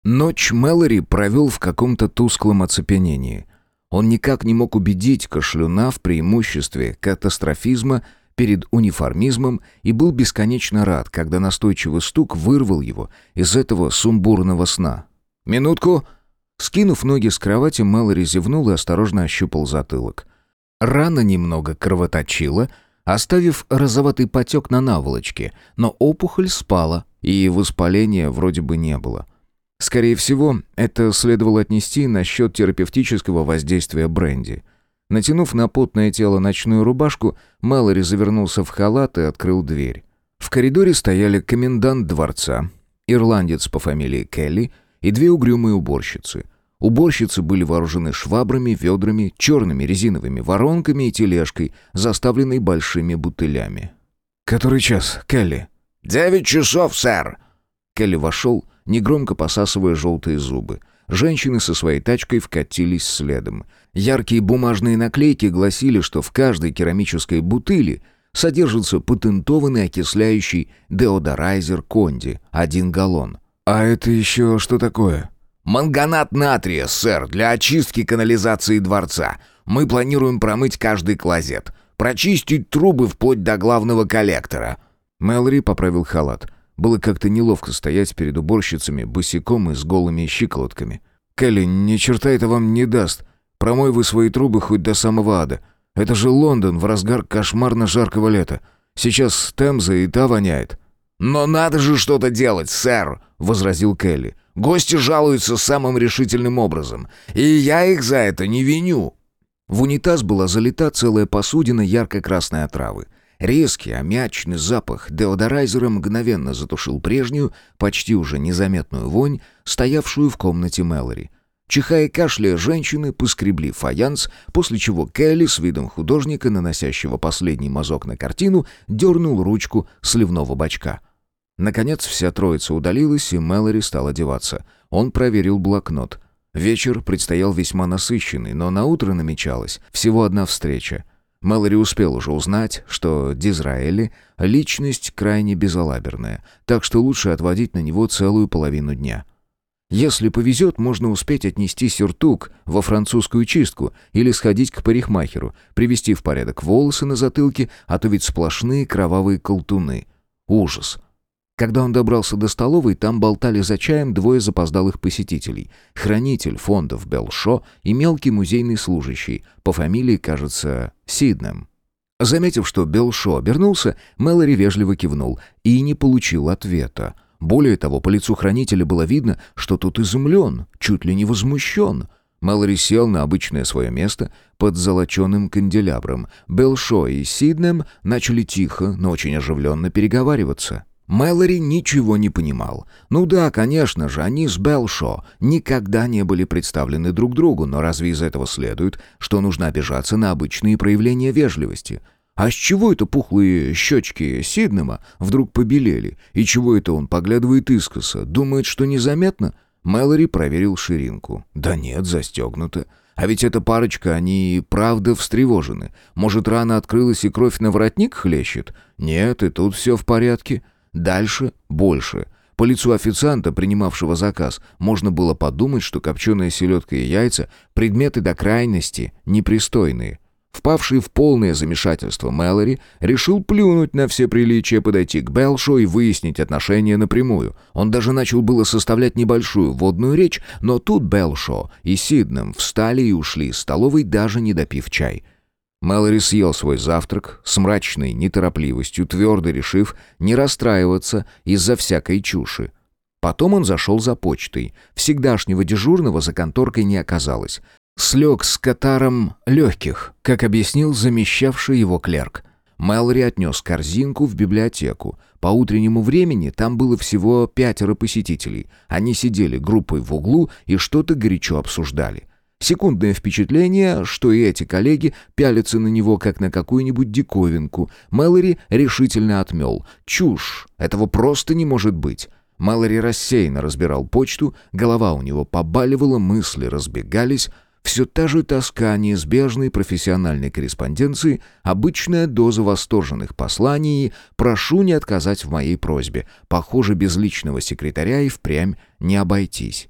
Ночь Мэлори провел в каком-то тусклом оцепенении. Он никак не мог убедить Кашлюна в преимуществе катастрофизма перед униформизмом и был бесконечно рад, когда настойчивый стук вырвал его из этого сумбурного сна. «Минутку!» Скинув ноги с кровати, Мэлори зевнул и осторожно ощупал затылок. Рана немного кровоточила, оставив розоватый потек на наволочке, но опухоль спала, и воспаления вроде бы не было. Скорее всего, это следовало отнести на счет терапевтического воздействия бренди. Натянув на потное тело ночную рубашку, Мэлори завернулся в халат и открыл дверь. В коридоре стояли комендант дворца, ирландец по фамилии Келли и две угрюмые уборщицы. Уборщицы были вооружены швабрами, ведрами, черными резиновыми воронками и тележкой, заставленной большими бутылями. «Который час, Келли?» 9 часов, сэр!» Келли вошел, негромко посасывая желтые зубы. Женщины со своей тачкой вкатились следом. Яркие бумажные наклейки гласили, что в каждой керамической бутыли содержится патентованный окисляющий деодорайзер Конди, 1 галлон. «А это еще что такое?» «Манганат натрия, сэр, для очистки канализации дворца. Мы планируем промыть каждый клозет, прочистить трубы вплоть до главного коллектора». Мэлори поправил халат. Было как-то неловко стоять перед уборщицами босиком и с голыми щиколотками. «Келли, ни черта это вам не даст. Промой вы свои трубы хоть до самого ада. Это же Лондон в разгар кошмарно жаркого лета. Сейчас Темза и та воняет». «Но надо же что-то делать, сэр», — возразил Келли. «Гости жалуются самым решительным образом, и я их за это не виню». В унитаз была залита целая посудина ярко-красной отравы. Резкий, аммиачный запах деодорайзера мгновенно затушил прежнюю, почти уже незаметную вонь, стоявшую в комнате Мэлори. Чихая и кашляя, женщины поскребли фаянс, после чего Келли с видом художника, наносящего последний мазок на картину, дернул ручку сливного бачка. Наконец вся троица удалилась, и Мэлори стал одеваться. Он проверил блокнот. Вечер предстоял весьма насыщенный, но наутро намечалась всего одна встреча. Мэлори успел уже узнать, что Дизраэли — личность крайне безалаберная, так что лучше отводить на него целую половину дня. Если повезет, можно успеть отнести сюртук во французскую чистку или сходить к парикмахеру, привести в порядок волосы на затылке, а то ведь сплошные кровавые колтуны. Ужас! Когда он добрался до столовой, там болтали за чаем двое запоздалых посетителей. Хранитель фондов Белшо и мелкий музейный служащий, по фамилии, кажется, Сиднем. Заметив, что Белшо обернулся, Мэлори вежливо кивнул и не получил ответа. Более того, по лицу хранителя было видно, что тот изумлен, чуть ли не возмущен. Мэлори сел на обычное свое место под золоченым канделябром. Белшо и Сиднем начали тихо, но очень оживленно переговариваться. Мэлори ничего не понимал. Ну да, конечно же, они с Белшо никогда не были представлены друг другу, но разве из этого следует, что нужно обижаться на обычные проявления вежливости? А с чего это пухлые щечки Сиднема вдруг побелели? И чего это он поглядывает искоса? Думает, что незаметно? Мэлори проверил ширинку. Да нет, застегнуто. А ведь эта парочка, они правда встревожены. Может, рана открылась и кровь на воротник хлещет? Нет, и тут все в порядке. Дальше больше. По лицу официанта, принимавшего заказ, можно было подумать, что копченая селедка и яйца — предметы до крайности непристойные. Впавший в полное замешательство Мэлори решил плюнуть на все приличия, подойти к Белшо и выяснить отношения напрямую. Он даже начал было составлять небольшую вводную речь, но тут Белшо и Сиднем встали и ушли из столовой, даже не допив чай. Мэлори съел свой завтрак с мрачной неторопливостью, твердо решив не расстраиваться из-за всякой чуши. Потом он зашел за почтой. Всегдашнего дежурного за конторкой не оказалось. Слег с катаром легких, как объяснил замещавший его клерк. Мэлори отнес корзинку в библиотеку. По утреннему времени там было всего 5 посетителей. Они сидели группой в углу и что-то горячо обсуждали. Секундное впечатление, что и эти коллеги пялятся на него, как на какую-нибудь диковинку, Мэлори решительно отмел. Чушь! Этого просто не может быть. Мэлори рассеянно разбирал почту, голова у него побаливала, мысли разбегались. Все та же тоска неизбежной профессиональной корреспонденции, обычная доза восторженных посланий и «прошу не отказать в моей просьбе». Похоже, без личного секретаря и впрямь не обойтись.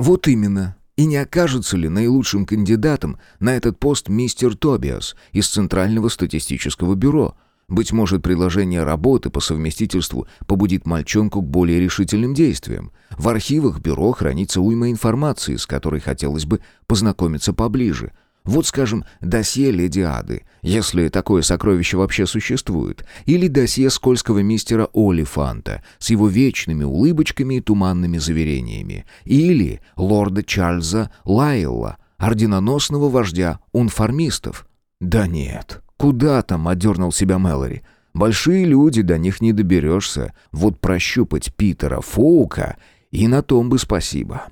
Вот именно. И не окажется ли наилучшим кандидатом на этот пост мистер Тобиас из Центрального статистического бюро? Быть может, предложение работы по совместительству побудит мальчонку к более решительным действиям. В архивах бюро хранится уйма информации, с которой хотелось бы познакомиться поближе. Вот, скажем, досье леди Ады, если такое сокровище вообще существует, или досье скользкого мистера Олифанта с его вечными улыбочками и туманными заверениями, или лорда Чарльза Лайелла, орденоносного вождя унформистов. Да нет, куда там, одернул себя Мэлори. Большие люди, до них не доберешься. Вот прощупать Питера Фоука, и на том бы спасибо.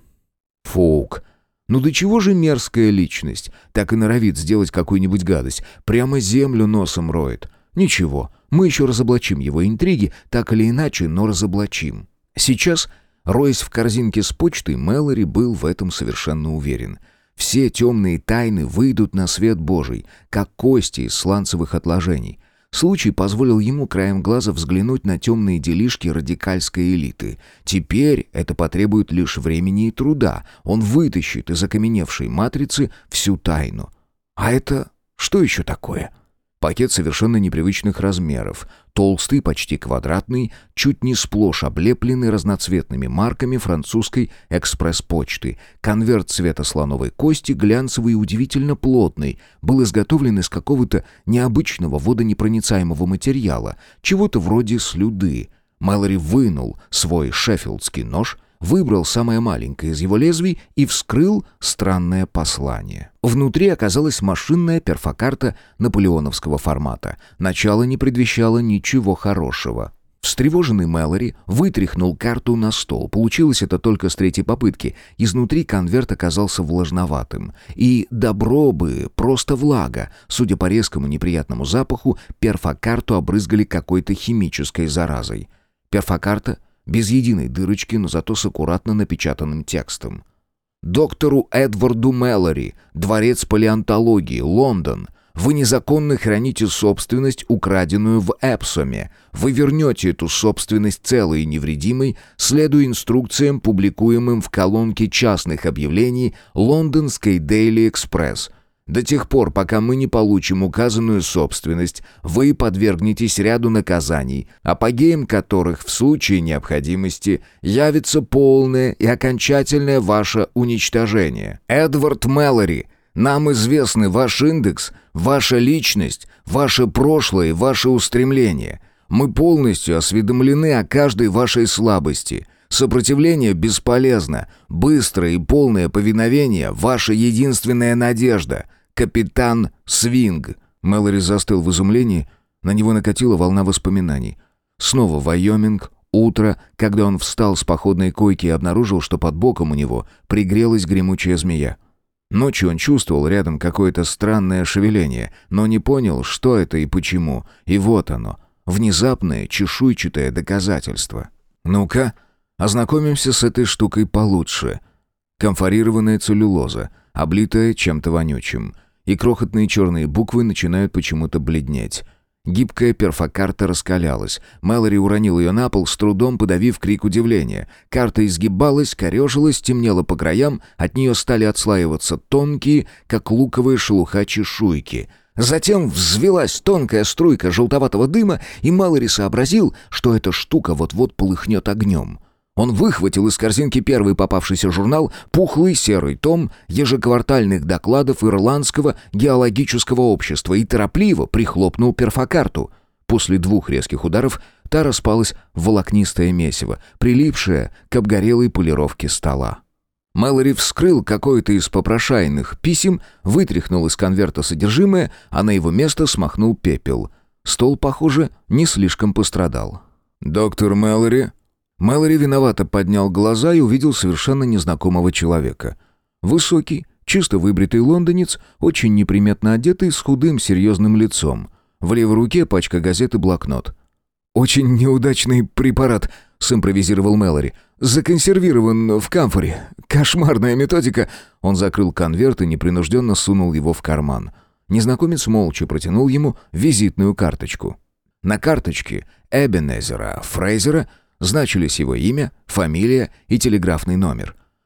Фоук. Ну до чего же мерзкая личность, так и норовит сделать какую-нибудь гадость, прямо землю носом роет. Ничего, мы еще разоблачим его интриги, так или иначе, но разоблачим. Сейчас, роясь в корзинке с почтой, Мэлори был в этом совершенно уверен. Все темные тайны выйдут на свет Божий, как кости из сланцевых отложений. Случай позволил ему краем глаза взглянуть на темные делишки радикальской элиты. Теперь это потребует лишь времени и труда. Он вытащит из окаменевшей матрицы всю тайну. А это что еще такое? Пакет совершенно непривычных размеров. Толстый, почти квадратный, чуть не сплошь облепленный разноцветными марками французской экспресс-почты. Конверт цвета слоновой кости, глянцевый и удивительно плотный, был изготовлен из какого-то необычного водонепроницаемого материала, чего-то вроде слюды. Мэлори вынул свой шеффилдский нож, выбрал самое маленькое из его лезвий и вскрыл странное послание. Внутри оказалась машинная перфокарта наполеоновского формата. Начало не предвещало ничего хорошего. Встревоженный Мэлори вытряхнул карту на стол. Получилось это только с третьей попытки. Изнутри конверт оказался влажноватым. И добро бы, просто влага. Судя по резкому неприятному запаху, перфокарту обрызгали какой-то химической заразой. Перфокарта без единой дырочки, но зато с аккуратно напечатанным текстом. «Доктору Эдварду Мэлори, Дворец палеонтологии, Лондон. Вы незаконно храните собственность, украденную в Эпсоме. Вы вернете эту собственность целой и невредимой, следуя инструкциям, публикуемым в колонке частных объявлений лондонской Daily Express. До тех пор, пока мы не получим указанную собственность, вы подвергнетесь ряду наказаний, апогеем которых в случае необходимости явится полное и окончательное ваше уничтожение. Эдвард Мэлори, нам известны ваш индекс, ваша личность, ваше прошлое и ваши устремления. Мы полностью осведомлены о каждой вашей слабости. Сопротивление бесполезно. Быстрое и полное повиновение – ваша единственная надежда. Капитан Свинг». Мэлори застыл в изумлении. На него накатила волна воспоминаний. Снова Вайоминг, утро, когда он встал с походной койки и обнаружил, что под боком у него пригрелась гремучая змея. Ночью он чувствовал рядом какое-то странное шевеление, но не понял, что это и почему. И вот оно, внезапное чешуйчатое доказательство. «Ну-ка, ознакомимся с этой штукой получше». Камфорированная целлюлоза, облитая чем-то вонючим. И крохотные черные буквы начинают почему-то бледнеть. Гибкая перфокарта раскалялась. Мэлори уронил ее на пол, с трудом подавив крик удивления. Карта изгибалась, корежилась, темнела по краям, от нее стали отслаиваться тонкие, как луковая шелуха, чешуйки. Затем взвелась тонкая струйка желтоватого дыма, и Мэлори сообразил, что эта штука вот-вот полыхнет огнем. Он выхватил из корзинки первый попавшийся журнал, пухлый серый том ежеквартальных докладов Ирландского геологического общества и торопливо прихлопнул перфокарту. После 2 резких ударов та распалась в волокнистое месиво, прилипшее к обгорелой полировке стола. Мэлори вскрыл какое-то из попрошайных писем, вытряхнул из конверта содержимое, а на его место смахнул пепел. Стол, похоже, не слишком пострадал. «Доктор Мэлори?» Мэлори виновато поднял глаза и увидел совершенно незнакомого человека. Высокий, чисто выбритый лондонец, очень неприметно одетый, с худым серьезным лицом. В левой руке пачка газет и блокнот. «Очень неудачный препарат», — симпровизировал Мэлори. «Законсервирован в камфоре. Кошмарная методика». Он закрыл конверт и непринужденно сунул его в карман. Незнакомец молча протянул ему визитную карточку. На карточке Эбенезера Фрейзера значились его имя, фамилия и телеграфный номер.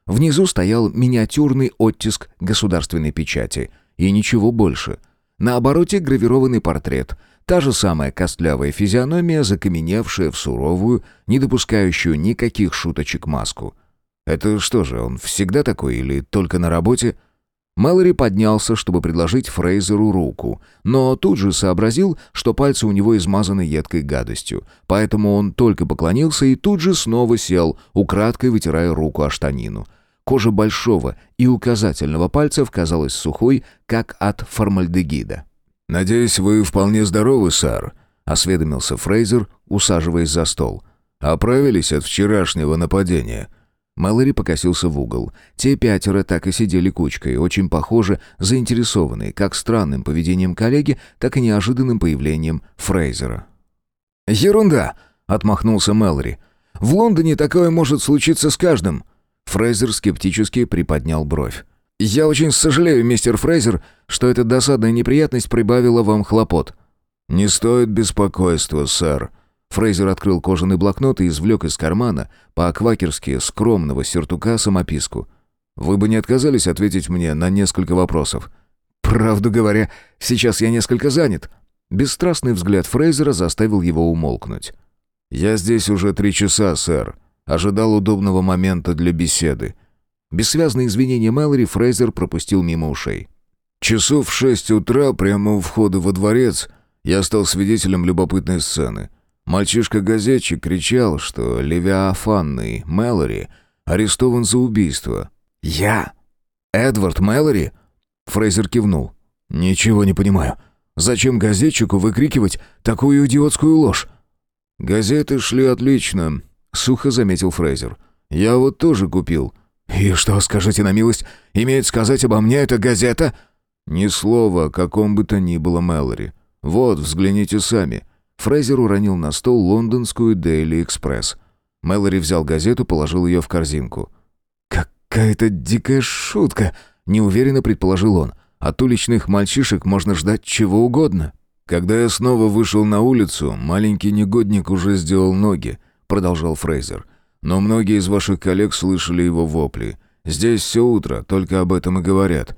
Внизу стоял миниатюрный оттиск государственной печати. И ничего больше. На обороте гравированный портрет. Та же самая костлявая физиономия, закаменевшая в суровую, не допускающую никаких шуточек маску. Это что же, он всегда такой или только на работе? Мэлори поднялся, чтобы предложить Фрейзеру руку, но тут же сообразил, что пальцы у него измазаны едкой гадостью, поэтому он только поклонился и тут же снова сел, украдкой вытирая руку о штанину. Кожа большого и указательного пальцев казалась сухой, как от формальдегида. «Надеюсь, вы вполне здоровы, сэр», — осведомился Фрейзер, усаживаясь за стол. «Оправились от вчерашнего нападения?» Мэлори покосился в угол. Те 5 так и сидели кучкой, очень похоже, заинтересованные как странным поведением коллеги, так и неожиданным появлением Фрейзера. «Ерунда!» — отмахнулся Мэлори. «В Лондоне такое может случиться с каждым». Фрейзер скептически приподнял бровь. «Я очень сожалею, мистер Фрейзер, что эта досадная неприятность прибавила вам хлопот». «Не стоит беспокойства, сэр». Фрейзер открыл кожаный блокнот и извлек из кармана по-квакерски скромного сюртука самописку. «Вы бы не отказались ответить мне на несколько вопросов?» «Правду говоря, сейчас я несколько занят». Бесстрастный взгляд Фрейзера заставил его умолкнуть. «Я здесь уже 3 часа, сэр. Ожидал удобного момента для беседы». Бессвязные извинения Мэлори Фрейзер пропустил мимо ушей. «Часов в 6 утра, прямо у входа во дворец, я стал свидетелем любопытной сцены. Мальчишка-газетчик кричал, что левиафанный Мэлори арестован за убийство». «Я? Эдвард Мэлори?» Фрейзер кивнул. «Ничего не понимаю. Зачем газетчику выкрикивать такую идиотскую ложь?» «Газеты шли отлично», — сухо заметил Фрейзер. «Я вот тоже купил». «И что, скажите на милость, имеет сказать обо мне эта газета?» «Ни слова о каком бы то ни было Мэлори. Вот, взгляните сами». Фрейзер уронил на стол лондонскую Daily Express. Мэлори взял газету, положил ее в корзинку. «Какая-то дикая шутка», — неуверенно предположил он. «От уличных мальчишек можно ждать чего угодно». «Когда я снова вышел на улицу, маленький негодник уже сделал ноги», — продолжал Фрейзер. «Но многие из ваших коллег слышали его вопли. Здесь все утро, только об этом и говорят».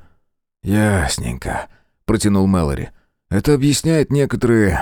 «Ясненько», — протянул Мэлори. «Это объясняет некоторые...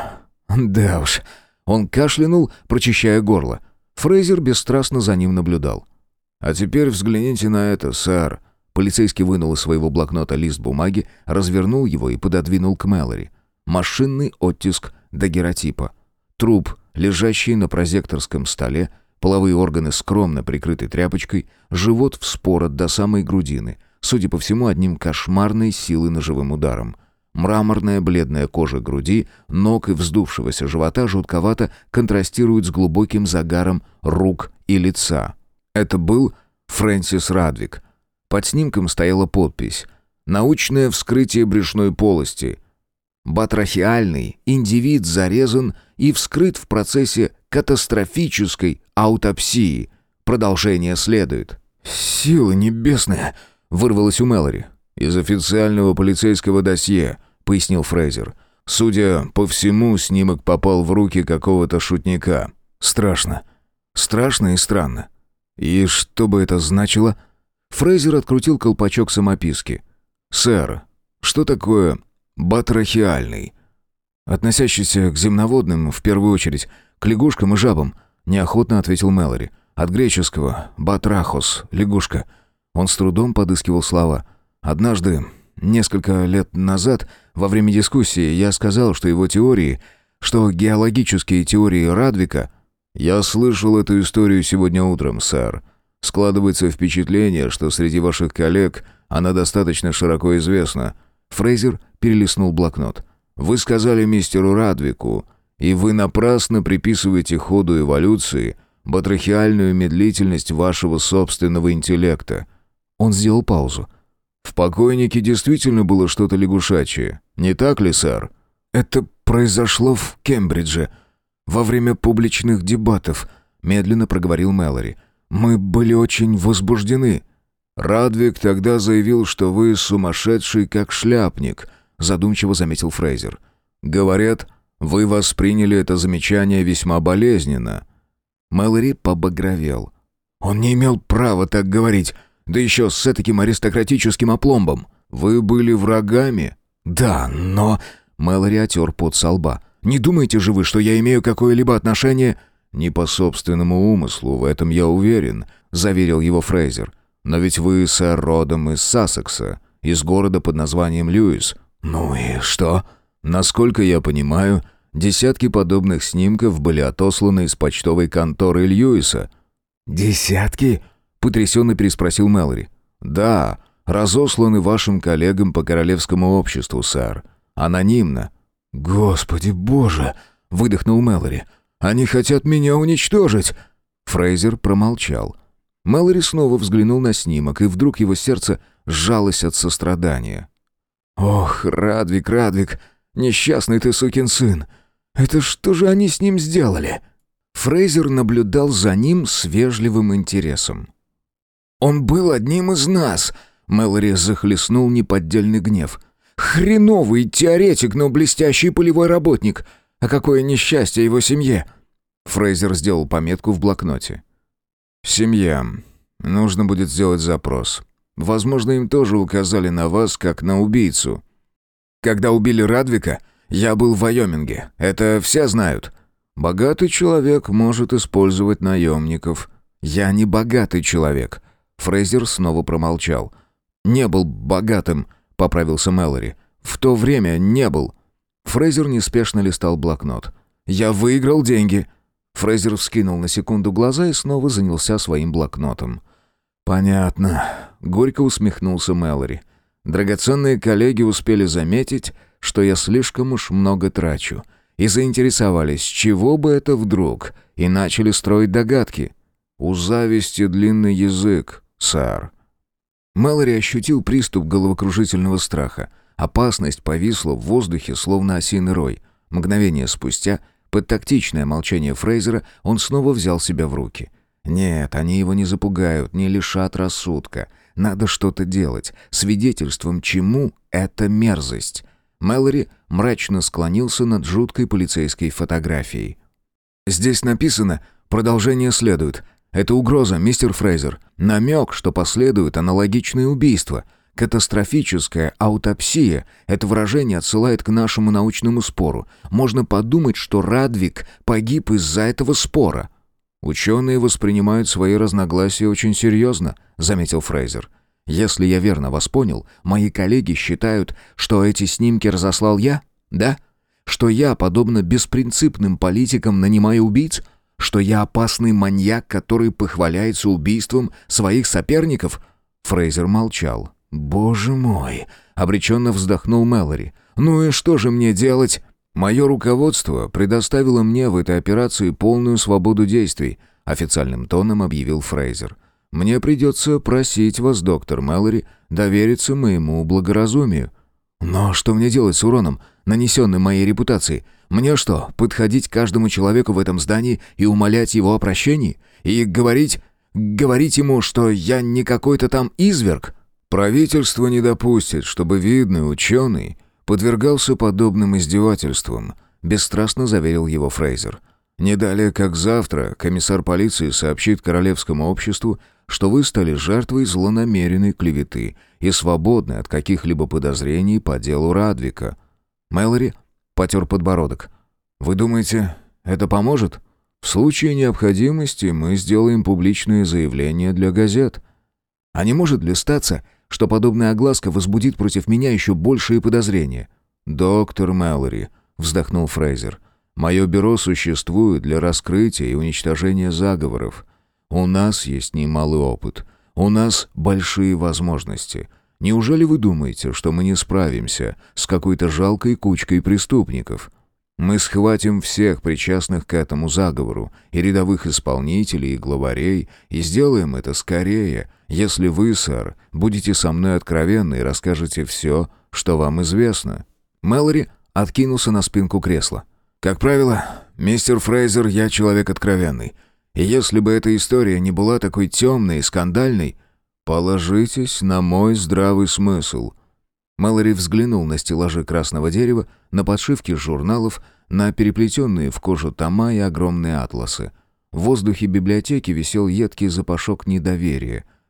Да уж». Он кашлянул, прочищая горло. Фрейзер бесстрастно за ним наблюдал. «А теперь взгляните на это, сэр». Полицейский вынул из своего блокнота лист бумаги, развернул его и пододвинул к Мэлори. Машинный оттиск дагеротипа. Труп, лежащий на прозекторском столе, половые органы скромно прикрыты тряпочкой, живот вспорот до самой грудины, судя по всему, одним кошмарной силы ножевым ударом. Мраморная бледная кожа груди, ног и вздувшегося живота жутковато контрастирует с глубоким загаром рук и лица. Это был Фрэнсис Радвик. Под снимком стояла подпись «Научное вскрытие брюшной полости». Батрахиальный индивид зарезан и вскрыт в процессе катастрофической аутопсии. Продолжение следует. «Силы небесные!» — вырвалось у Мэлори. «Из официального полицейского досье», — пояснил Фрейзер. «Судя по всему, снимок попал в руки какого-то шутника. Страшно. Страшно и странно. И что бы это значило?» Фрейзер открутил колпачок самописки. «Сэр, что такое батрахиальный?» «Относящийся к земноводным, в первую очередь, к лягушкам и жабам», — неохотно ответил Мэлори. «От греческого «батрахос» — лягушка». Он с трудом подыскивал слова. «Однажды, несколько лет назад, во время дискуссии, я сказал, что его теории, что геологические теории Радвика...» «Я слышал эту историю сегодня утром, сэр. Складывается впечатление, что среди ваших коллег она достаточно широко известна». Фрейзер перелистнул блокнот. «Вы сказали мистеру Радвику, и вы напрасно приписываете ходу эволюции батрахиальную медлительность вашего собственного интеллекта». Он сделал паузу. «В покойнике действительно было что-то лягушачье, не так ли, сэр?» «Это произошло в Кембридже, во время публичных дебатов», — медленно проговорил Мэлори. «Мы были очень возбуждены». «Радвик тогда заявил, что вы сумасшедший как шляпник», — задумчиво заметил Фрейзер. «Говорят, вы восприняли это замечание весьма болезненно». Мэлори побагровел. «Он не имел права так говорить», — Да еще с таким аристократическим опломбом. Вы были врагами?» «Да, но...» Мэлори отер пот со лба. «Не думаете же вы, что я имею какое-либо отношение...» «Не по собственному умыслу, в этом я уверен», — заверил его Фрейзер. «Но ведь вы, сэр, родом из Сассекса, из города под названием Льюис». «Ну и что?» «Насколько я понимаю, десятки подобных снимков были отосланы из почтовой конторы Льюиса». «Десятки?» — потрясенно переспросил Мэлори. «Да, разосланы вашим коллегам по королевскому обществу, сэр. Анонимно». «Господи боже!» — выдохнул Мэлори. «Они хотят меня уничтожить!» Фрейзер промолчал. Мэлори снова взглянул на снимок, и вдруг его сердце сжалось от сострадания. «Ох, Радвик, Радвик, несчастный ты сукин сын! Это что же они с ним сделали?» Фрейзер наблюдал за ним с вежливым интересом. «Он был одним из нас!» — Мэлори захлестнул неподдельный гнев. «Хреновый теоретик, но блестящий полевой работник! А какое несчастье его семье!» Фрейзер сделал пометку в блокноте. «Семья. Нужно будет сделать запрос. Возможно, им тоже указали на вас, как на убийцу». «Когда убили Радвика, я был в Вайоминге. Это все знают». «Богатый человек может использовать наемников». «Я не богатый человек». Фрейзер снова промолчал. «Не был богатым», — поправился Мэлори. «В то время не был». Фрейзер неспешно листал блокнот. «Я выиграл деньги». Фрейзер вскинул на секунду глаза и снова занялся своим блокнотом. «Понятно», — горько усмехнулся Мэлори. «Драгоценные коллеги успели заметить, что я слишком уж много трачу, и заинтересовались, с чего бы это вдруг, и начали строить догадки. У зависти длинный язык, сэр». Мэлори ощутил приступ головокружительного страха. Опасность повисла в воздухе, словно осиный рой. Мгновение спустя, под тактичное молчание Фрейзера, он снова взял себя в руки. Нет, они его не запугают, не лишат рассудка. Надо что-то делать. Свидетельством чему эта мерзость? Мэлори мрачно склонился над жуткой полицейской фотографией. «Здесь написано «Продолжение следует». Это угроза, мистер Фрейзер. Намек, что последуют аналогичные убийства. Катастрофическая аутопсия. Это выражение отсылает к нашему научному спору. Можно подумать, что Радвик погиб из-за этого спора». «Ученые воспринимают свои разногласия очень серьезно», — заметил Фрейзер. «Если я верно вас понял, мои коллеги считают, что эти снимки разослал я? Да? Что я, подобно беспринципным политикам, нанимаю убийц? Что я опасный маньяк, который похваляется убийством своих соперников?» Фрейзер молчал. «Боже мой!» — обреченно вздохнул Мэлори. «Ну и что же мне делать?» «Мое руководство предоставило мне в этой операции полную свободу действий», — официальным тоном объявил Фрейзер. «Мне придется просить вас, доктор Мэлори, довериться моему благоразумию». «Но что мне делать с уроном, нанесенным моей репутации? Мне что, подходить к каждому человеку в этом здании и умолять его о прощении? И говорить ему, что я не какой-то там изверг?» «Правительство не допустит, чтобы видный ученый подвергался подобным издевательствам», — бесстрастно заверил его Фрейзер. «Не далее, как завтра, комиссар полиции сообщит Королевскому обществу, что вы стали жертвой злонамеренной клеветы и свободны от каких-либо подозрений по делу Радвика». Мэлори потер подбородок. «Вы думаете, это поможет? В случае необходимости мы сделаем публичные заявления для газет». «А не может ли статься, что подобная огласка возбудит против меня еще большие подозрения?» «Доктор Мэлори», — вздохнул Фрейзер, — «мое бюро существует для раскрытия и уничтожения заговоров. У нас есть немалый опыт. У нас большие возможности. Неужели вы думаете, что мы не справимся с какой-то жалкой кучкой преступников? Мы схватим всех причастных к этому заговору, и рядовых исполнителей, и главарей, и сделаем это скорее, если вы, сэр, будете со мной откровенны и расскажете все, что вам известно». Мэлори откинулся на спинку кресла. «Как правило, мистер Фрейзер, я человек откровенный. И если бы эта история не была такой темной и скандальной...» «Положитесь на мой здравый смысл». Мэлори взглянул на стеллажи красного дерева, на подшивки журналов, на переплетенные в кожу тома и огромные атласы. В воздухе библиотеки висел едкий запашок недоверия.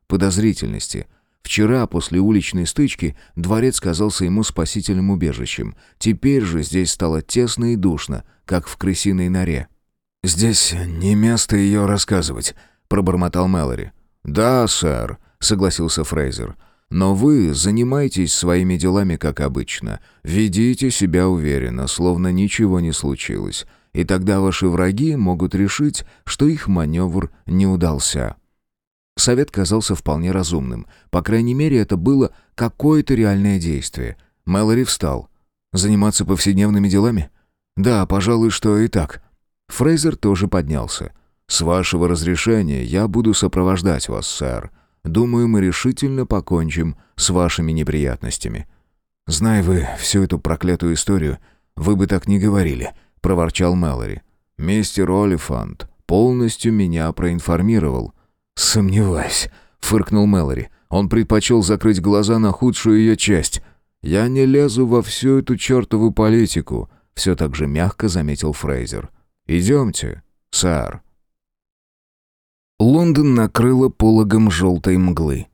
подозрительности. Вчера, после уличной стычки, дворец казался ему спасительным убежищем. Теперь же здесь стало тесно и душно, как в крысиной норе. «Здесь не место ее рассказывать», — пробормотал Мэлори. «Да, сэр», — согласился Фрейзер. «Но вы занимайтесь своими делами, как обычно. Ведите себя уверенно, словно ничего не случилось. И тогда ваши враги могут решить, что их маневр не удался». Совет казался вполне разумным. По крайней мере, это было какое-то реальное действие. Мэлори встал. «Заниматься повседневными делами?» «Да, пожалуй, что и так». Фрейзер тоже поднялся. «С вашего разрешения я буду сопровождать вас, сэр. Думаю, мы решительно покончим с вашими неприятностями». «Зная вы всю эту проклятую историю, вы бы так не говорили», — проворчал Мэлори. «Мистер Олифант полностью меня проинформировал». «Сомневаюсь», — фыркнул Мэлори. «Он предпочел закрыть глаза на худшую ее часть». «Я не лезу во всю эту чертову политику», — все так же мягко заметил Фрейзер. «Идемте, сэр». Лондон накрыло пологом желтой мглы.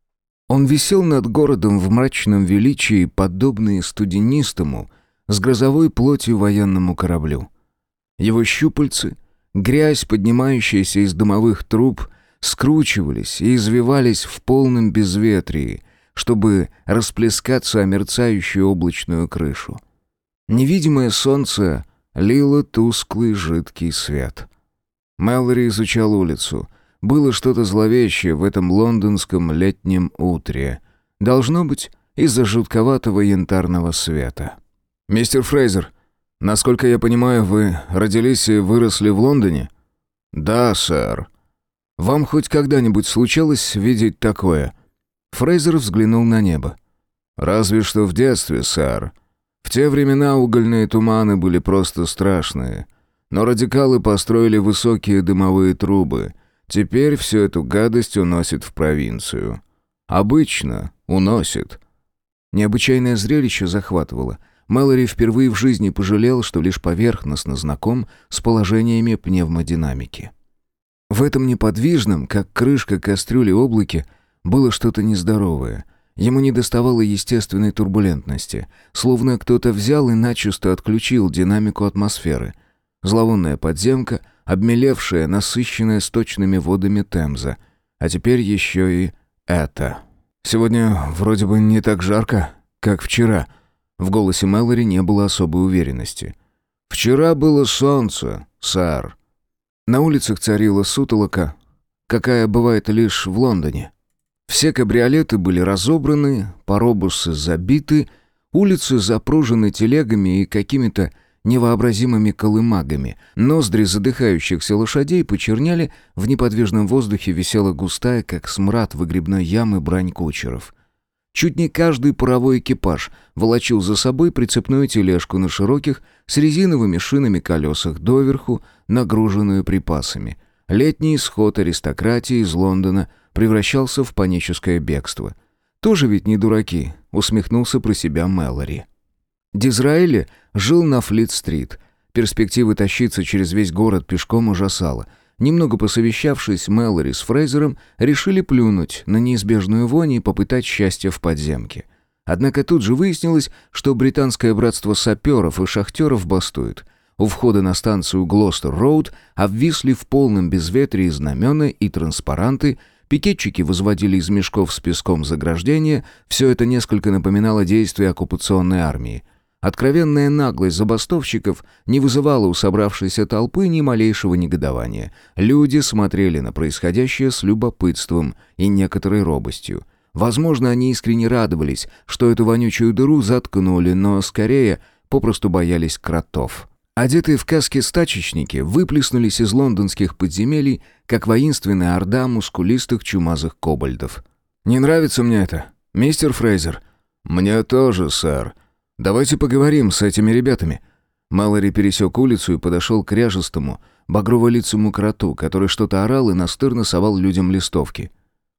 Он висел над городом в мрачном величии, подобный студенистому, с грозовой плотью военному кораблю. Его щупальцы, грязь, поднимающаяся из дымовых труб, скручивались и извивались в полном безветрии, чтобы расплескаться о мерцающую облачную крышу. Невидимое солнце лило тусклый жидкий свет. Мэлори изучал улицу. Было что-то зловещее в этом лондонском летнем утре. Должно быть, из-за жутковатого янтарного света. «Мистер Фрейзер, насколько я понимаю, вы родились и выросли в Лондоне?» «Да, сэр». «Вам хоть когда-нибудь случалось видеть такое?» Фрейзер взглянул на небо. «Разве что в детстве, сэр. В те времена угольные туманы были просто страшные. Но радикалы построили высокие дымовые трубы. Теперь всю эту гадость уносит в провинцию. Обычно уносит». Необычайное зрелище захватывало. Мэлори впервые в жизни пожалел, что лишь поверхностно знаком с положениями пневмодинамики. В этом неподвижном, как крышка кастрюли облаке, было что-то нездоровое. Ему недоставало естественной турбулентности, словно кто-то взял и начисто отключил динамику атмосферы. Зловонная подземка, обмелевшая, насыщенная сточными водами Темза. А теперь еще и это. «Сегодня вроде бы не так жарко, как вчера». В голосе Мэлори не было особой уверенности. «Вчера было солнце, сэр». На улицах царила сутолока, какая бывает лишь в Лондоне. Все кабриолеты были разобраны, паробусы забиты, улицы запружены телегами и какими-то невообразимыми колымагами. Ноздри задыхающихся лошадей почерняли, в неподвижном воздухе висела густая, как смрад выгребной ямы, брань кучеров. Чуть не каждый паровой экипаж волочил за собой прицепную тележку на широких, с резиновыми шинами колесах доверху, нагруженную припасами. Летний исход аристократии из Лондона превращался в паническое бегство. «Тоже ведь не дураки», — усмехнулся про себя Мэлори. Дизраэли жил на Флит-стрит. Перспектива тащиться через весь город пешком ужасала. Немного посовещавшись, Мэлори с Фрейзером решили плюнуть на неизбежную вонь и попытать счастье в подземке. Однако тут же выяснилось, что британское братство саперов и шахтеров бастует. У входа на станцию Глостер-Роуд обвисли в полном безветрии знамена и транспаранты, пикетчики возводили из мешков с песком заграждения, все это несколько напоминало действия оккупационной армии. Откровенная наглость забастовщиков не вызывала у собравшейся толпы ни малейшего негодования. Люди смотрели на происходящее с любопытством и некоторой робостью. Возможно, они искренне радовались, что эту вонючую дыру заткнули, но скорее попросту боялись кротов. Одетые в каски стачечники выплеснулись из лондонских подземелий, как воинственная орда мускулистых чумазых кобальдов. «Не нравится мне это, мистер Фрейзер?» «Мне тоже, сэр. Давайте поговорим с этими ребятами». Мэлори пересек улицу и подошел к ряжестому, багрово-лицому кроту, который что-то орал и настырно совал людям листовки.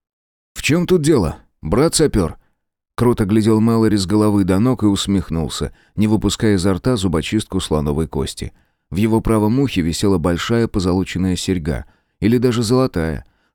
«В чем тут дело, брат-сапер?» Крот оглядел Мэлори с головы до ног и усмехнулся, не выпуская изо рта зубочистку слоновой кости. В его правом ухе висела большая позолоченная серьга, или даже золотая,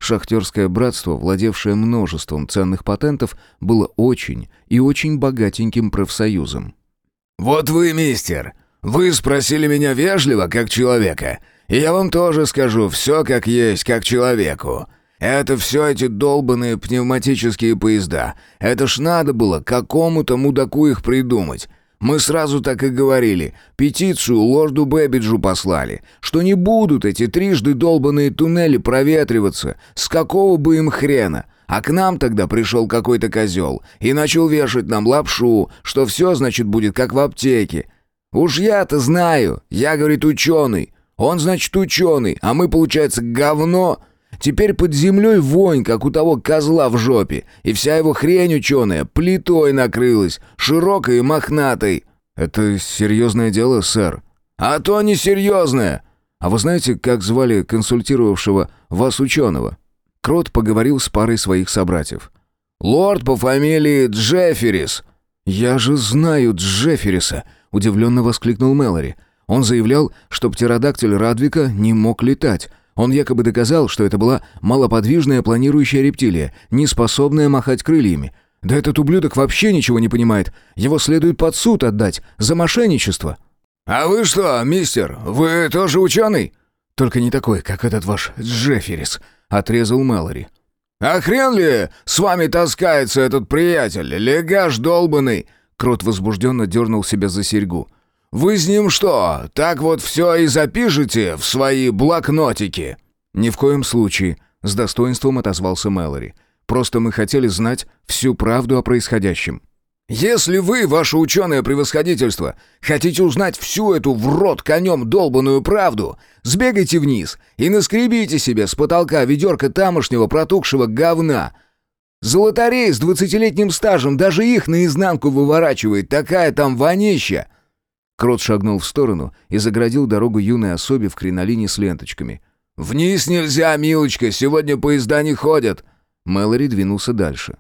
Шахтерское братство, владевшее множеством ценных патентов, было очень и очень богатеньким профсоюзом. «Вот вы, мистер, вы спросили меня вежливо, как человека, и я вам тоже скажу все как есть, как человеку. Это все эти долбанные пневматические поезда. Это ж надо было какому-то мудаку их придумать. Мы сразу так и говорили, петицию лорду Бэббиджу послали, что не будут эти трижды долбанные туннели проветриваться, с какого бы им хрена. А к нам тогда пришел какой-то козел и начал вешать нам лапшу, что все, значит, будет как в аптеке. Уж я-то знаю, я, говорит, ученый. Он, значит, ученый, а мы, получается, говно. Теперь под землей вонь, как у того козла в жопе, и вся его хрень ученая плитой накрылась, широкой и мохнатой». «Это серьезное дело, сэр?» «А то не серьезное». «А вы знаете, как звали консультировавшего вас ученого?» Крот поговорил с парой своих собратьев. «Лорд по фамилии Джефферис». «Я же знаю Джеффериса», — удивленно воскликнул Мэлори. «Он заявлял, что птеродактиль Радвика не мог летать. Он якобы доказал, что это была малоподвижная планирующая рептилия, не способная махать крыльями. Да этот ублюдок вообще ничего не понимает. Его следует под суд отдать за мошенничество». «А вы что, мистер, вы тоже ученый?» «Только не такой, как этот ваш Джефферис», — отрезал Мэлори. «А хрен ли с вами таскается этот приятель, легаш долбанный?» Крот возбужденно дернул себя за серьгу. «Вы с ним что, так вот все и запишете в свои блокнотики?» «Ни в коем случае», — с достоинством отозвался Мэлори. «Просто мы хотели знать всю правду о происходящем». «Если вы, ваше ученое превосходительство, хотите узнать всю эту в рот конем долбаную правду, сбегайте вниз и наскребите себе с потолка ведерко тамошнего протухшего говна. Золотарей с 20-летним стажем даже их наизнанку выворачивает, такая там вонища!» Крот шагнул в сторону и заградил дорогу юной особе в кринолине с ленточками. «Вниз нельзя, милочка, сегодня поезда не ходят!» Мэлори двинулся дальше.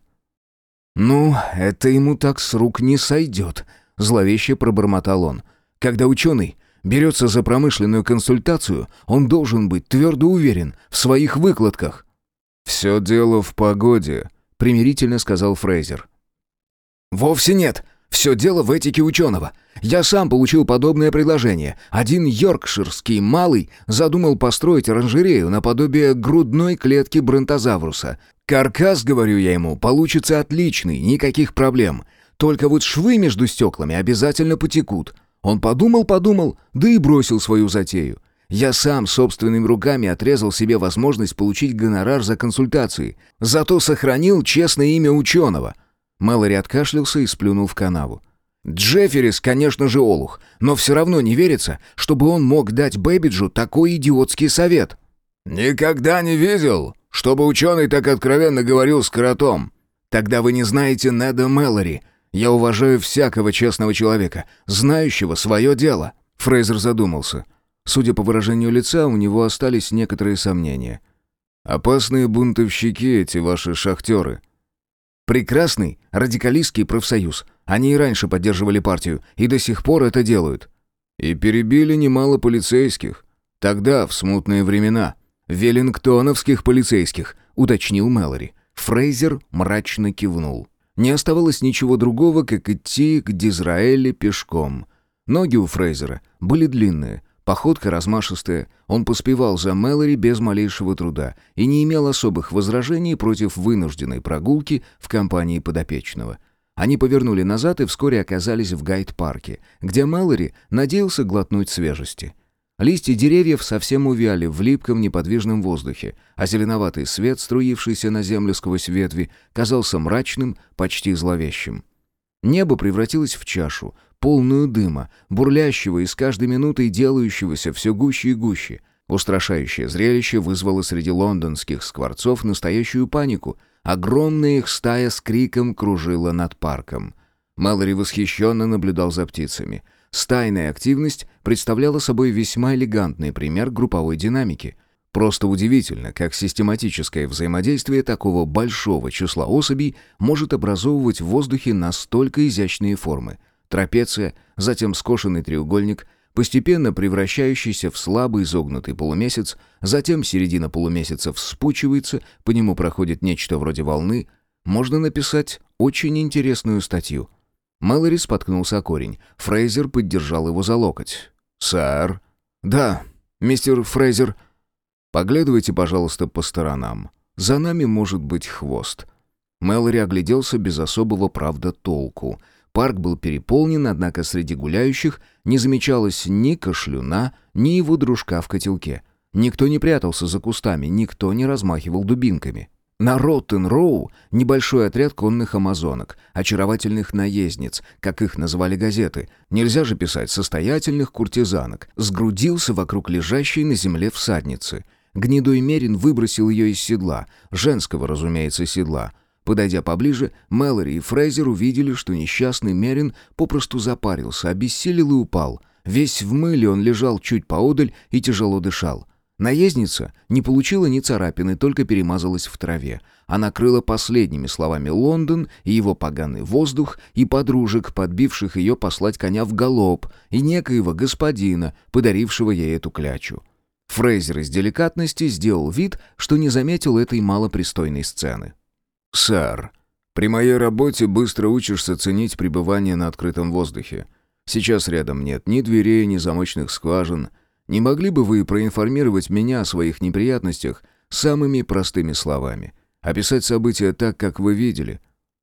«Ну, это ему так с рук не сойдет», — зловеще пробормотал он. «Когда ученый берется за промышленную консультацию, он должен быть твердо уверен в своих выкладках». «Все дело в погоде», — примирительно сказал Фрейзер. «Вовсе нет. Все дело в этике ученого. Я сам получил подобное предложение. Один йоркширский малый задумал построить оранжерею наподобие грудной клетки бронтозавруса. Каркас, говорю я ему, получится отличный, никаких проблем. Только вот швы между стеклами обязательно потекут. Он подумал, да и бросил свою затею. Я сам собственными руками отрезал себе возможность получить гонорар за консультации. Зато сохранил честное имя ученого». Мэлори откашлялся и сплюнул в канаву. «Джефферис, конечно же, олух, но все равно не верится, чтобы он мог дать Бэббиджу такой идиотский совет». «Никогда не видел, чтобы ученый так откровенно говорил с кротом». «Тогда вы не знаете Неда Мэлори. Я уважаю всякого честного человека, знающего свое дело». Фрейзер задумался. Судя по выражению лица, у него остались некоторые сомнения. «Опасные бунтовщики эти ваши шахтеры». «Прекрасный радикалистский профсоюз. Они и раньше поддерживали партию, и до сих пор это делают». «И перебили немало полицейских. Тогда, в смутные времена». «Веллингтоновских полицейских», — уточнил Мэлори. Фрейзер мрачно кивнул. Не оставалось ничего другого, как идти к Дизраэле пешком. Ноги у Фрейзера были длинные, походка размашистая. Он поспевал за Мэлори без малейшего труда и не имел особых возражений против вынужденной прогулки в компании подопечного. Они повернули назад и вскоре оказались в Гайд-парке, где Мэлори надеялся глотнуть свежести. Листья деревьев совсем увяли в липком неподвижном воздухе, а зеленоватый свет, струившийся на землю сквозь ветви, казался мрачным, почти зловещим. Небо превратилось в чашу, полную дыма, бурлящего и с каждой минутой делающегося все гуще и гуще. Устрашающее зрелище вызвало среди лондонских скворцов настоящую панику. Огромная их стая с криком кружила над парком. Мэлори восхищенно наблюдал за птицами. Стайная активность представляла собой весьма элегантный пример групповой динамики. Просто удивительно, как систематическое взаимодействие такого большого числа особей может образовывать в воздухе настолько изящные формы. Трапеция, затем скошенный треугольник, постепенно превращающийся в слабый изогнутый полумесяц, затем середина полумесяца вспучивается, по нему проходит нечто вроде волны. Можно написать очень интересную статью. Мэлори споткнулся о корень. Фрейзер поддержал его за локоть. «Сэр?» «Да, мистер Фрейзер». «Поглядывайте, пожалуйста, по сторонам. За нами может быть хвост». Мэлори огляделся без особого, правда, толку. Парк был переполнен, однако среди гуляющих не замечалось ни кашлюна, ни его дружка в котелке. Никто не прятался за кустами, никто не размахивал дубинками. На Роттен-Роу небольшой отряд конных амазонок, очаровательных наездниц, как их называли газеты, нельзя же писать состоятельных куртизанок, сгрудился вокруг лежащей на земле всадницы. Гнедой мерин выбросил ее из седла, женского, разумеется, седла. Подойдя поближе, Мэлори и Фрейзер увидели, что несчастный мерин попросту запарился, обессилел и упал. Весь в мыле он лежал чуть поодаль и тяжело дышал. Наездница не получила ни царапины, только перемазалась в траве. Она крыла последними словами Лондон и его поганый воздух, и подружек, подбивших ее послать коня в галоп, и некоего господина, подарившего ей эту клячу. Фрейзер из деликатности сделал вид, что не заметил этой малопристойной сцены. «Сэр, при моей работе быстро учишься ценить пребывание на открытом воздухе. Сейчас рядом нет ни дверей, ни замочных скважин. Не могли бы вы проинформировать меня о своих неприятностях самыми простыми словами? Описать события так, как вы видели?»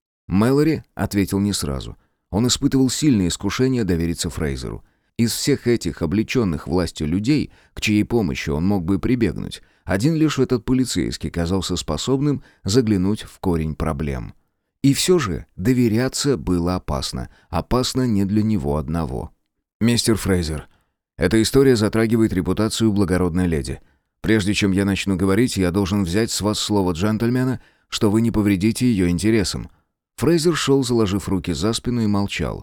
Мэлори ответил не сразу. Он испытывал сильное искушение довериться Фрейзеру. Из всех этих облеченных властью людей, к чьей помощи он мог бы прибегнуть, один лишь этот полицейский казался способным заглянуть в корень проблем. И все же доверяться было опасно. Опасно не для него одного. «Мистер Фрейзер, эта история затрагивает репутацию благородной леди. Прежде чем я начну говорить, я должен взять с вас слово джентльмена, что вы не повредите ее интересам». Фрейзер шел, заложив руки за спину, и молчал.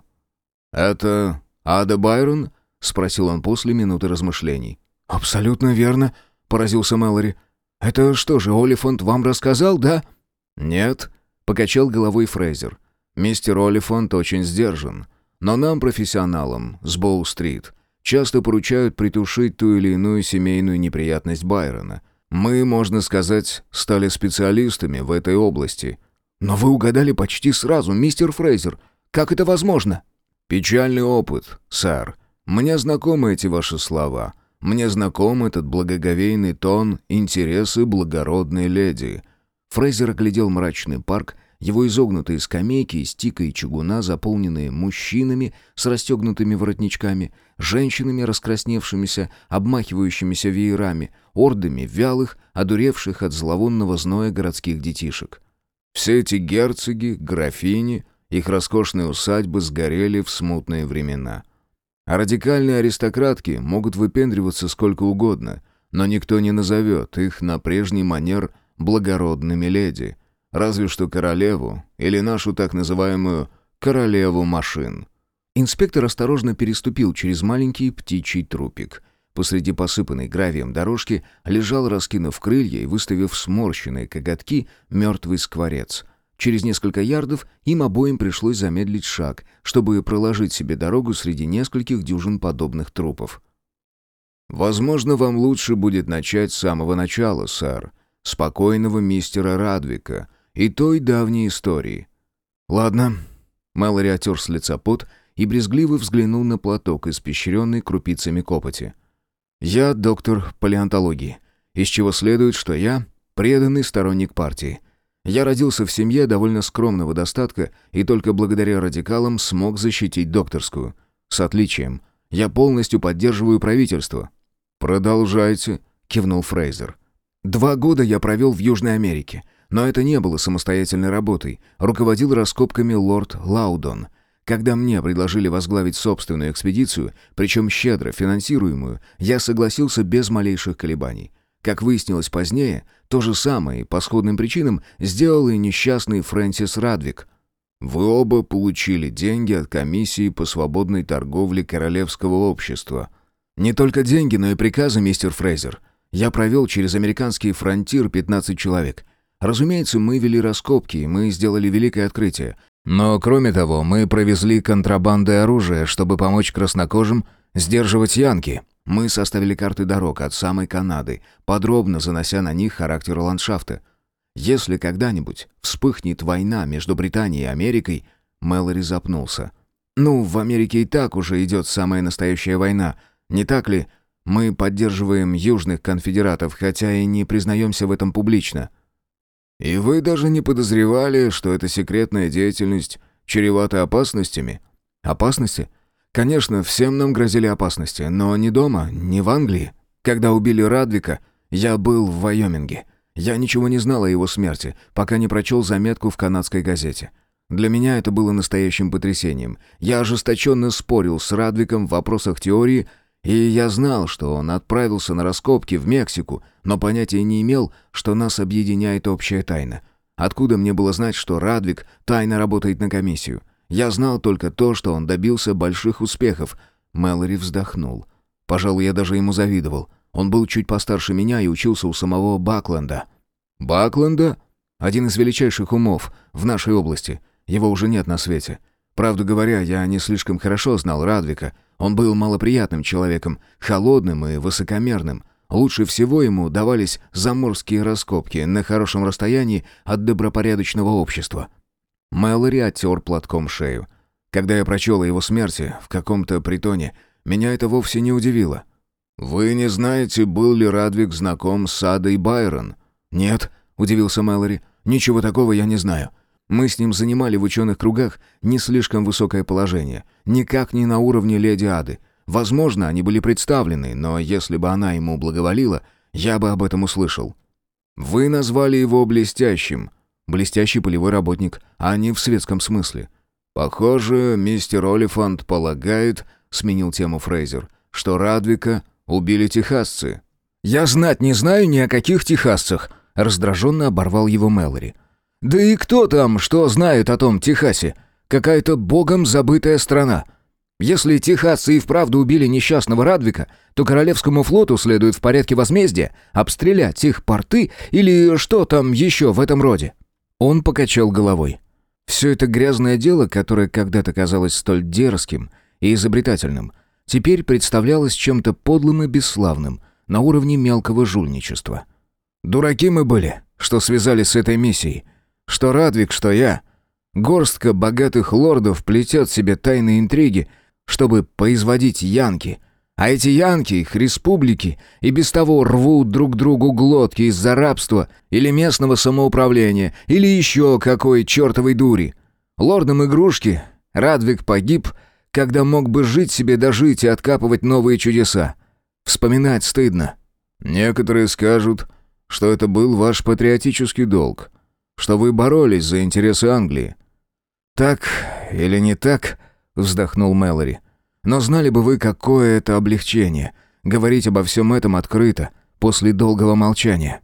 «Это Ада Байрон?» — спросил он после минуты размышлений. «Абсолютно верно», — поразился Мэлори. «Это что же, Олифант вам рассказал, да?» «Нет», — покачал головой Фрейзер. «Мистер Олифант очень сдержан. Но нам, профессионалам, с Боу-стрит, часто поручают притушить ту или иную семейную неприятность Байрона. Мы, можно сказать, стали специалистами в этой области». «Но вы угадали почти сразу, мистер Фрейзер. Как это возможно?» «Печальный опыт, сэр. Мне знакомы эти ваши слова. Мне знаком этот благоговейный тон, интересы благородной леди». Фрейзер оглядел мрачный парк, его изогнутые скамейки из тика и чугуна, заполненные мужчинами с расстегнутыми воротничками, женщинами раскрасневшимися, обмахивающимися веерами, ордами вялых, одуревших от зловонного зноя городских детишек. Все эти герцоги, графини, их роскошные усадьбы сгорели в смутные времена. А радикальные аристократки могут выпендриваться сколько угодно, но никто не назовет их на прежний манер благородными леди, разве что королеву или нашу так называемую «королеву машин». Инспектор осторожно переступил через маленький птичий трупик. Посреди посыпанной гравием дорожки лежал, раскинув крылья и выставив сморщенные коготки, мертвый скворец. Через несколько ярдов им обоим пришлось замедлить шаг, чтобы проложить себе дорогу среди нескольких дюжин подобных трупов. «Возможно, вам лучше будет начать с самого начала, сэр, спокойного мистера Радвика и той давней истории». «Ладно». Мэлори отер с лица пот и брезгливо взглянул на платок, испещренный крупицами копоти. «Я доктор палеонтологии, из чего следует, что я преданный сторонник партии. Я родился в семье довольно скромного достатка и только благодаря радикалам смог защитить докторскую. С отличием. Я полностью поддерживаю правительство». «Продолжайте», — кивнул Фрейзер. 2 года я провел в Южной Америке, но это не было самостоятельной работой. Руководил раскопками лорд Лаудон. Когда мне предложили возглавить собственную экспедицию, причем щедро финансируемую, я согласился без малейших колебаний. Как выяснилось позднее, то же самое по сходным причинам сделал и несчастный Фрэнсис Радвик. «Вы оба получили деньги от комиссии по свободной торговле Королевского общества». «Не только деньги, но и приказы, мистер Фрейзер. Я провел через американский фронтир 15 человек. Разумеется, мы вели раскопки, и мы сделали великое открытие. Но, кроме того, мы провезли контрабандой оружия, чтобы помочь краснокожим Сдерживать янки. Мы составили карты дорог от самой Канады, подробно занося на них характер ландшафта. Если когда-нибудь вспыхнет война между Британией и Америкой, Мэлори запнулся. Ну, в Америке и так уже идет самая настоящая война, не так ли? Мы поддерживаем южных конфедератов, хотя и не признаемся в этом публично. И вы даже не подозревали, что эта секретная деятельность чревата опасностями? Опасности? Конечно, всем нам грозили опасности, но не дома, не в Англии. Когда убили Радвика, я был в Вайоминге. Я ничего не знал о его смерти, пока не прочел заметку в канадской газете. Для меня это было настоящим потрясением. Я ожесточенно спорил с Радвиком в вопросах теории, и я знал, что он отправился на раскопки в Мексику, но понятия не имел, что нас объединяет общая тайна. Откуда мне было знать, что Радвик тайно работает на комиссию? Я знал только то, что он добился больших успехов. Мэлори вздохнул. Пожалуй, я даже ему завидовал. Он был чуть постарше меня и учился у самого Бакленда. Бакленда? Один из величайших умов в нашей области. Его уже нет на свете. Правду говоря, я не слишком хорошо знал Радвика. Он был малоприятным человеком, холодным и высокомерным. Лучше всего ему давались заморские раскопки на хорошем расстоянии от добропорядочного общества. Мэлори оттер платком шею. Когда я прочел о его смерти в каком-то притоне, меня это вовсе не удивило. «Вы не знаете, был ли Радвик знаком с Адой Байрон?» «Нет», — удивился Мэлори, — «ничего такого я не знаю. Мы с ним занимали в ученых кругах не слишком высокое положение, никак не на уровне леди Ады. Возможно, они были представлены, но если бы она ему благоволила, я бы об этом услышал». «Вы назвали его блестящим». «Блестящий полевой работник, а не в светском смысле». «Похоже, мистер Олифант полагает, — сменил тему Фрейзер, — что Радвика убили техасцы». «Я знать не знаю ни о каких техасцах», — раздраженно оборвал его Мэлори. «Да и кто там, что знает о том Техасе? Какая-то богом забытая страна. Если техасцы и вправду убили несчастного Радвика, то Королевскому флоту следует в порядке возмездия обстрелять их порты или что там еще в этом роде». Он покачал головой. Все это грязное дело, которое когда-то казалось столь дерзким и изобретательным, теперь представлялось чем-то подлым и бесславным, на уровне мелкого жульничества. Дураки мы были, что связались с этой миссией. Что Радвик, что я. Горстка богатых лордов плетет себе тайные интриги, чтобы поизводить янки. А эти янки, их республики, и без того рвут друг другу глотки из-за рабства или местного самоуправления, или еще какой чертовой дури. Лордам игрушки, Радвик погиб, когда мог бы жить себе дожить и откапывать новые чудеса. Вспоминать стыдно. Некоторые скажут, что это был ваш патриотический долг, что вы боролись за интересы Англии». «Так или не так?» — вздохнул Мэлори. «Но знали бы вы, какое это облегчение — говорить обо всем этом открыто, после долгого молчания».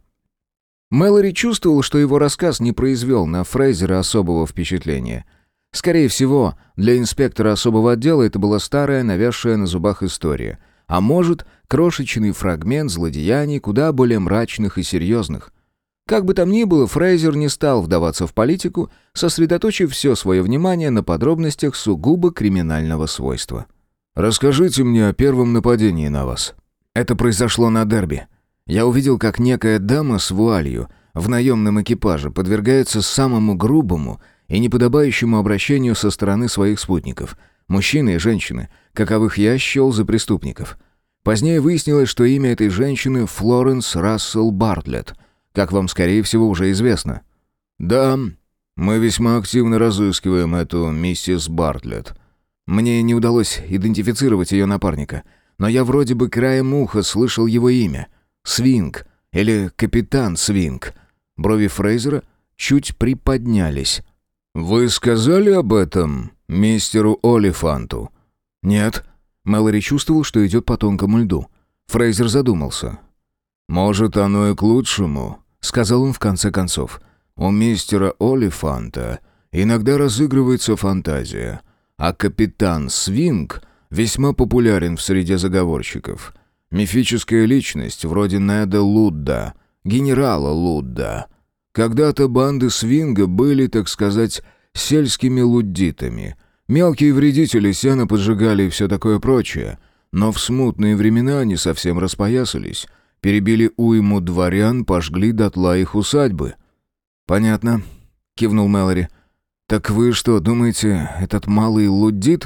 Мэлори чувствовал, что его рассказ не произвел на Фрейзера особого впечатления. Скорее всего, для инспектора особого отдела это была старая, навязшая на зубах история. А может, крошечный фрагмент злодеяний куда более мрачных и серьезных. Как бы там ни было, Фрейзер не стал вдаваться в политику, сосредоточив все свое внимание на подробностях сугубо криминального свойства. «Расскажите мне о первом нападении на вас». Это произошло на дерби. Я увидел, как некая дама с вуалью в наемном экипаже подвергается самому грубому и неподобающему обращению со стороны своих спутников, мужчины и женщины, каковых я счел за преступников. Позднее выяснилось, что имя этой женщины Флоренс Рассел Бартлетт, как вам, скорее всего, уже известно. «Да, мы весьма активно разыскиваем эту миссис Бартлетт». Мне не удалось идентифицировать ее напарника, но я вроде бы краем уха слышал его имя. Свинг или капитан Свинг. Брови Фрейзера чуть приподнялись. «Вы сказали об этом мистеру Олифанту?» «Нет». Мэлори чувствовал, что идет по тонкому льду. Фрейзер задумался. «Может, оно и к лучшему», — сказал он в конце концов. «У мистера Олифанта иногда разыгрывается фантазия, а капитан Свинг весьма популярен в среде заговорщиков. Мифическая личность, вроде Неда Лудда, генерала Лудда. Когда-то банды Свинга были, так сказать, сельскими луддитами. Мелкие вредители сено поджигали и все такое прочее. Но в смутные времена они совсем распоясались. Перебили уйму дворян, пожгли дотла их усадьбы». «Понятно», — кивнул Мэлори. «Так вы что, думаете, этот малый лудит?»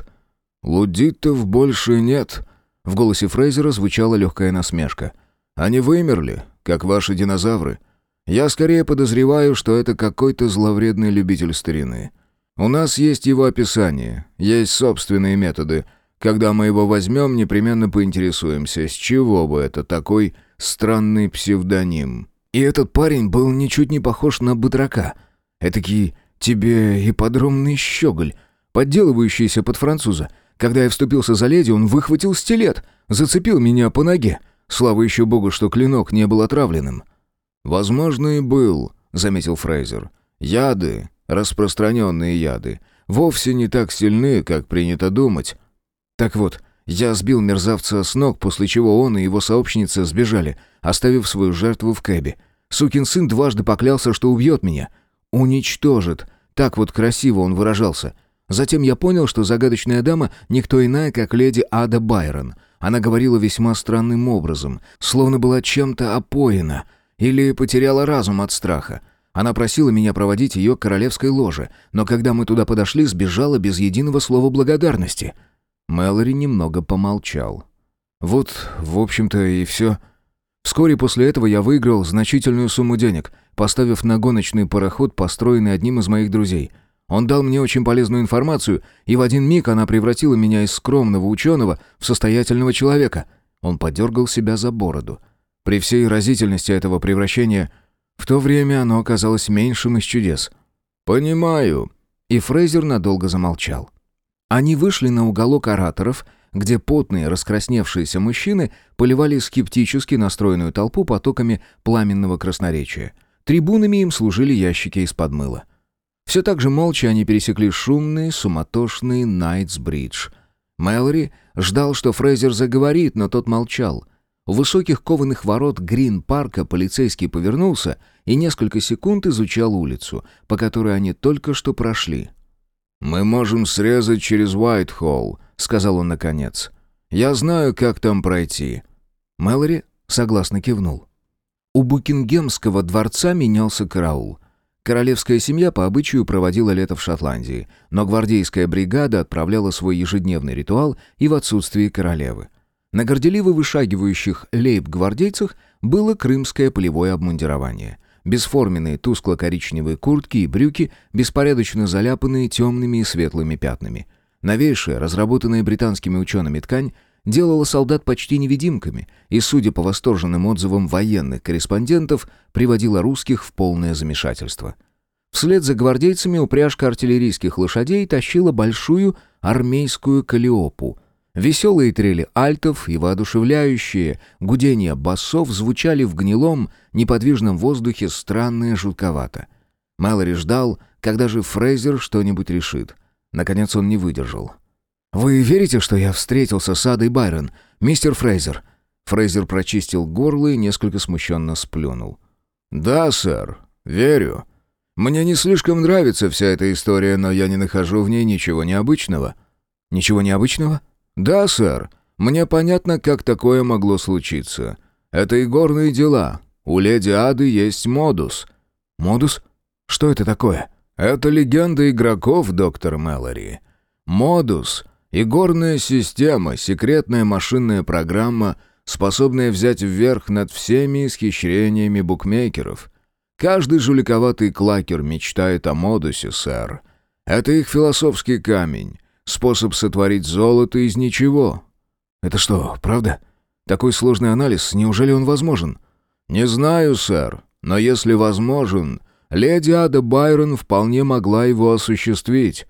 «Лудитов больше нет», — в голосе Фрейзера звучала легкая насмешка. «Они вымерли, как ваши динозавры. Я скорее подозреваю, что это какой-то зловредный любитель старины. У нас есть его описание, есть собственные методы. Когда мы его возьмем, непременно поинтересуемся, с чего бы это такой странный псевдоним». «И этот парень был ничуть не похож на батрака. Этакий тебе ипподромный щеголь, подделывающийся под француза. Когда я вступился за леди, он выхватил стилет, зацепил меня по ноге. Слава еще богу, что клинок не был отравленным». «Возможно, и был», — заметил Фрейзер. «Яды, распространенные яды, вовсе не так сильны, как принято думать». «Так вот, я сбил мерзавца с ног, после чего он и его сообщница сбежали, оставив свою жертву в кэбе. Сукин сын дважды поклялся, что убьет меня. Уничтожит. Так вот красиво он выражался. Затем я понял, что загадочная дама никто иная, как леди Ада Байрон. Она говорила весьма странным образом, словно была чем-то опоена или потеряла разум от страха. Она просила меня проводить ее к королевской ложе, но когда мы туда подошли, сбежала без единого слова благодарности». Мэлори немного помолчал. «Вот, в общем-то, и все. Вскоре после этого я выиграл значительную сумму денег, поставив на гоночный пароход, построенный одним из моих друзей. Он дал мне очень полезную информацию, и в один миг она превратила меня из скромного ученого в состоятельного человека». Он подергал себя за бороду. При всей разительности этого превращения, в то время оно оказалось меньшим из чудес. «Понимаю». И Фрейзер надолго замолчал. Они вышли на уголок ораторов, где потные, раскрасневшиеся мужчины поливали скептически настроенную толпу потоками пламенного красноречия. Трибунами им служили ящики из-под мыла. Все так же молча они пересекли шумный, суматошный Найтс-бридж. Мэлори ждал, что Фрейзер заговорит, но тот молчал. У высоких кованых ворот Грин-парка полицейский повернулся и несколько секунд изучал улицу, по которой они только что прошли. «Мы можем срезать через Уайтхолл», — сказал он наконец. «Я знаю, как там пройти». Мэлори согласно кивнул. У Букингемского дворца менялся караул. Королевская семья по обычаю проводила лето в Шотландии, но гвардейская бригада отправляла свой ежедневный ритуал и в отсутствие королевы. На горделиво вышагивающих лейб-гвардейцах было крымское полевое обмундирование. Бесформенные тускло-коричневые куртки и брюки, беспорядочно заляпанные темными и светлыми пятнами. Новейшая, разработанная британскими учеными ткань, делала солдат почти невидимками и, судя по восторженным отзывам военных корреспондентов, приводила русских в полное замешательство. Вслед за гвардейцами упряжка артиллерийских лошадей тащила большую армейскую калиопу. Веселые трели альтов и воодушевляющие гудения басов звучали в гнилом, неподвижном воздухе странно и жутковато. Мэлори ждал, когда же Фрейзер что-нибудь решит. Наконец он не выдержал. «Вы верите, что я встретился с Адой Байрон, мистер Фрейзер?» Фрейзер прочистил горло и несколько смущенно сплюнул. «Да, сэр, верю. Мне не слишком нравится вся эта история, но я не нахожу в ней ничего необычного». «Ничего необычного?» «Да, сэр. Мне понятно, как такое могло случиться. Это игорные дела. У леди Ады есть модус». «Модус? Что это такое?» «Это легенда игроков, доктор Мэлори. Модус — игорная система, секретная машинная программа, способная взять вверх над всеми исхищрениями букмекеров. Каждый жуликоватый клакер мечтает о модусе, сэр. Это их философский камень». Способ сотворить золото из ничего». «Это что, правда? Такой сложный анализ, неужели он возможен?» «Не знаю, сэр, но если возможен, леди Ада Байрон вполне могла его осуществить».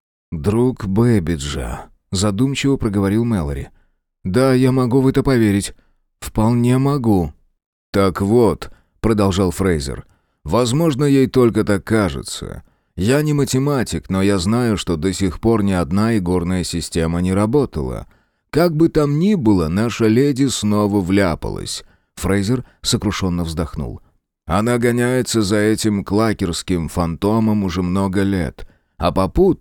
«Друг Бэббиджа», — задумчиво проговорил Мэлори. «Да, я могу в это поверить. Вполне могу». «Так вот», — продолжал Фрейзер, — «возможно, ей только так кажется». Я не математик, но я знаю, что до сих пор ни одна игорная система не работала. Как бы там ни было, наша леди снова вляпалась». Фрейзер сокрушенно вздохнул. «Она гоняется за этим клакерским фантомом уже много лет, а попутно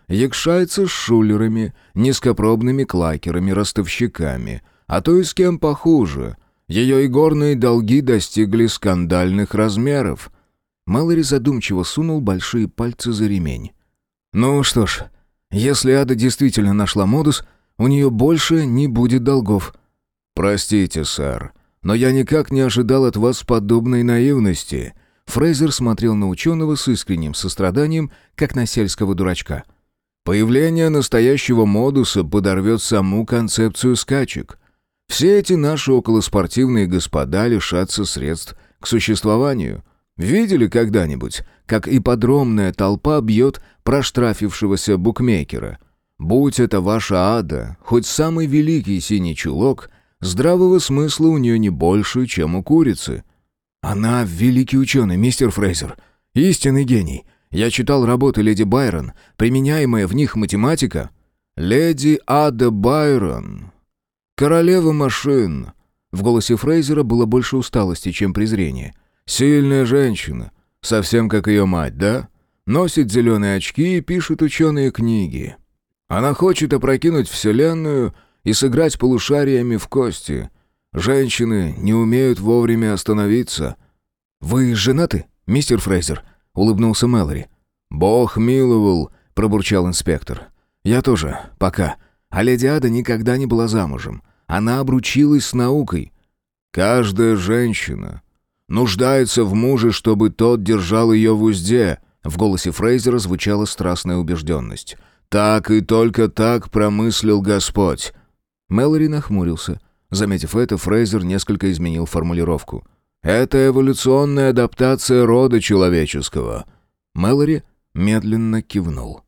якшается с шулерами, низкопробными клакерами, ростовщиками, а то и с кем похуже. Ее игорные долги достигли скандальных размеров». Мэлори задумчиво сунул большие пальцы за ремень. «Ну что ж, если Ада действительно нашла модус, у нее больше не будет долгов». «Простите, сэр, но я никак не ожидал от вас подобной наивности». Фрейзер смотрел на ученого с искренним состраданием, как на сельского дурачка. «Появление настоящего модуса подорвет саму концепцию скачек. Все эти наши околоспортивные господа лишатся средств к существованию. Видели когда-нибудь, как ипподромная толпа бьет проштрафившегося букмекера? Будь это ваша Ада, хоть самый великий синий чулок, здравого смысла у нее не больше, чем у курицы». «Она великий ученый, мистер Фрейзер. Истинный гений. Я читал работы леди Байрон. Применяемая в них математика...» «Леди Ада Байрон. Королева машин». В голосе Фрейзера было больше усталости, чем презрения. «Сильная женщина. Совсем как ее мать, да? Носит зеленые очки и пишет ученые книги. Она хочет опрокинуть Вселенную и сыграть полушариями в кости. Женщины не умеют вовремя остановиться». «Вы женаты, мистер Фрейзер?» — улыбнулся Мэлори. «Бог миловал», — пробурчал инспектор. «Я тоже, пока. А леди Ада никогда не была замужем. Она обручилась с наукой». «Каждая женщина нуждается в муже, чтобы тот держал ее в узде». В голосе Фрейзера звучала страстная убежденность. «Так и только так промыслил Господь». Мэлори нахмурился. Заметив это, Фрейзер несколько изменил формулировку. «Это эволюционная адаптация рода человеческого». Мэлори медленно кивнул.